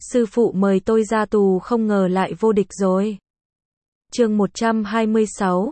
Sư phụ mời tôi ra tù không ngờ lại vô địch rồi. Chương 126,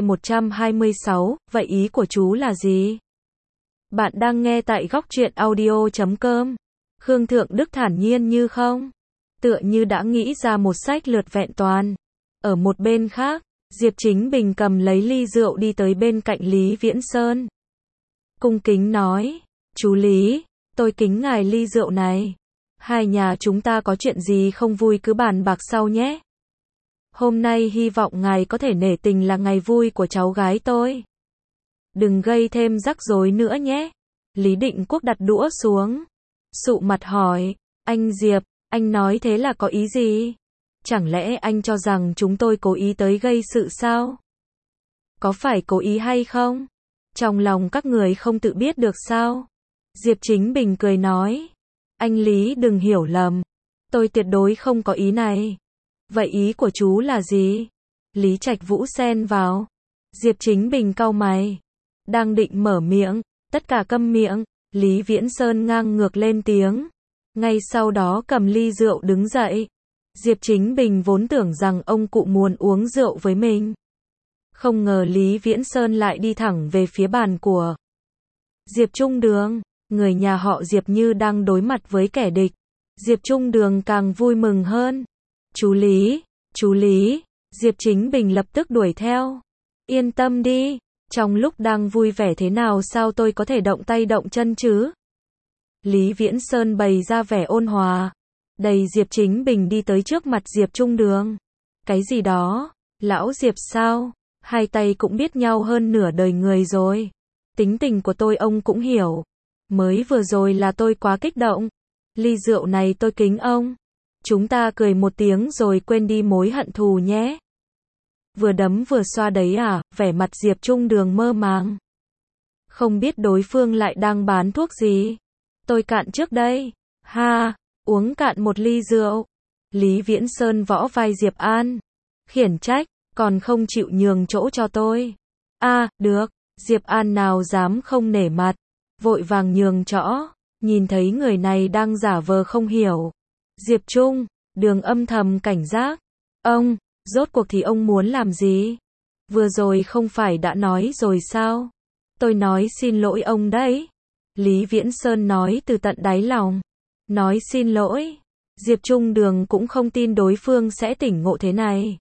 C126, vậy ý của chú là gì? Bạn đang nghe tại góc truyện audio.com. Khương Thượng Đức thản nhiên như không. Tựa như đã nghĩ ra một sách lược vẹn toàn. Ở một bên khác, Diệp Chính Bình cầm lấy ly rượu đi tới bên cạnh Lý Viễn Sơn. Cung kính nói, chú Lý, tôi kính ngài ly rượu này. Hai nhà chúng ta có chuyện gì không vui cứ bàn bạc sau nhé. Hôm nay hy vọng ngài có thể nể tình là ngày vui của cháu gái tôi. Đừng gây thêm rắc rối nữa nhé. Lý Định Quốc đặt đũa xuống. Sụ mặt hỏi, anh Diệp, anh nói thế là có ý gì? Chẳng lẽ anh cho rằng chúng tôi cố ý tới gây sự sao? Có phải cố ý hay không? Trong lòng các người không tự biết được sao? Diệp Chính Bình cười nói, anh Lý đừng hiểu lầm. Tôi tuyệt đối không có ý này. Vậy ý của chú là gì? Lý Trạch Vũ xen vào. Diệp Chính Bình cau mày. Đang định mở miệng, tất cả câm miệng. Lý Viễn Sơn ngang ngược lên tiếng. Ngay sau đó cầm ly rượu đứng dậy. Diệp Chính Bình vốn tưởng rằng ông cụ muốn uống rượu với mình. Không ngờ Lý Viễn Sơn lại đi thẳng về phía bàn của Diệp Trung Đường. Người nhà họ Diệp như đang đối mặt với kẻ địch. Diệp Trung Đường càng vui mừng hơn. Chú Lý, Diệp Chính Bình lập tức đuổi theo. Yên tâm đi, trong lúc đang vui vẻ thế nào sao tôi có thể động tay động chân chứ? Lý Viễn Sơn bày ra vẻ ôn hòa. Đẩy Diệp Chính Bình đi tới trước mặt Diệp Trung Đường. Cái gì đó? Lão Diệp sao? Hai tay cũng biết nhau hơn nửa đời người rồi. Tính tình của tôi ông cũng hiểu. Mới vừa rồi là tôi quá kích động. Ly rượu này tôi kính ông. Chúng ta cười một tiếng rồi quên đi mối hận thù nhé. Vừa đấm vừa xoa đấy à? Vẻ mặt Diệp Trung Đường mơ màng. Không biết đối phương lại đang bán thuốc gì. Tôi cạn trước đây. Ha, uống cạn một ly rượu. Lý Viễn Sơn võ vai Diệp An. Khiển trách, còn không chịu nhường chỗ cho tôi. Được. Diệp An nào dám không nể mặt. Vội vàng nhường chỗ. Nhìn thấy người này đang giả vờ không hiểu. Diệp Trung Đường âm thầm cảnh giác. Ông, rốt cuộc thì ông muốn làm gì? Vừa rồi không phải đã nói rồi sao? Tôi nói xin lỗi ông đấy. Lý Viễn Sơn nói từ tận đáy lòng. Nói xin lỗi. Diệp Trung Đường cũng không tin đối phương sẽ tỉnh ngộ thế này.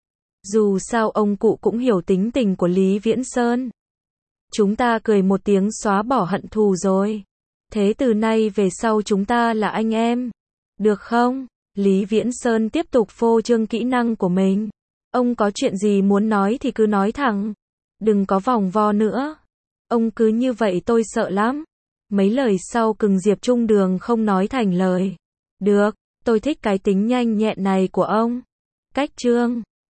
Dù sao ông cụ cũng hiểu tính tình của Lý Viễn Sơn. Chúng ta cười một tiếng xóa bỏ hận thù rồi. Thế từ nay về sau chúng ta là anh em. Được không? Lý Viễn Sơn tiếp tục phô trương kỹ năng của mình. Ông có chuyện gì muốn nói thì cứ nói thẳng. Đừng có vòng vo nữa. Ông cứ như vậy tôi sợ lắm. Mấy lời sau cừng Diệp Trung Đường không nói thành lời. Được, tôi thích cái tính nhanh nhẹn này của ông. Cách chương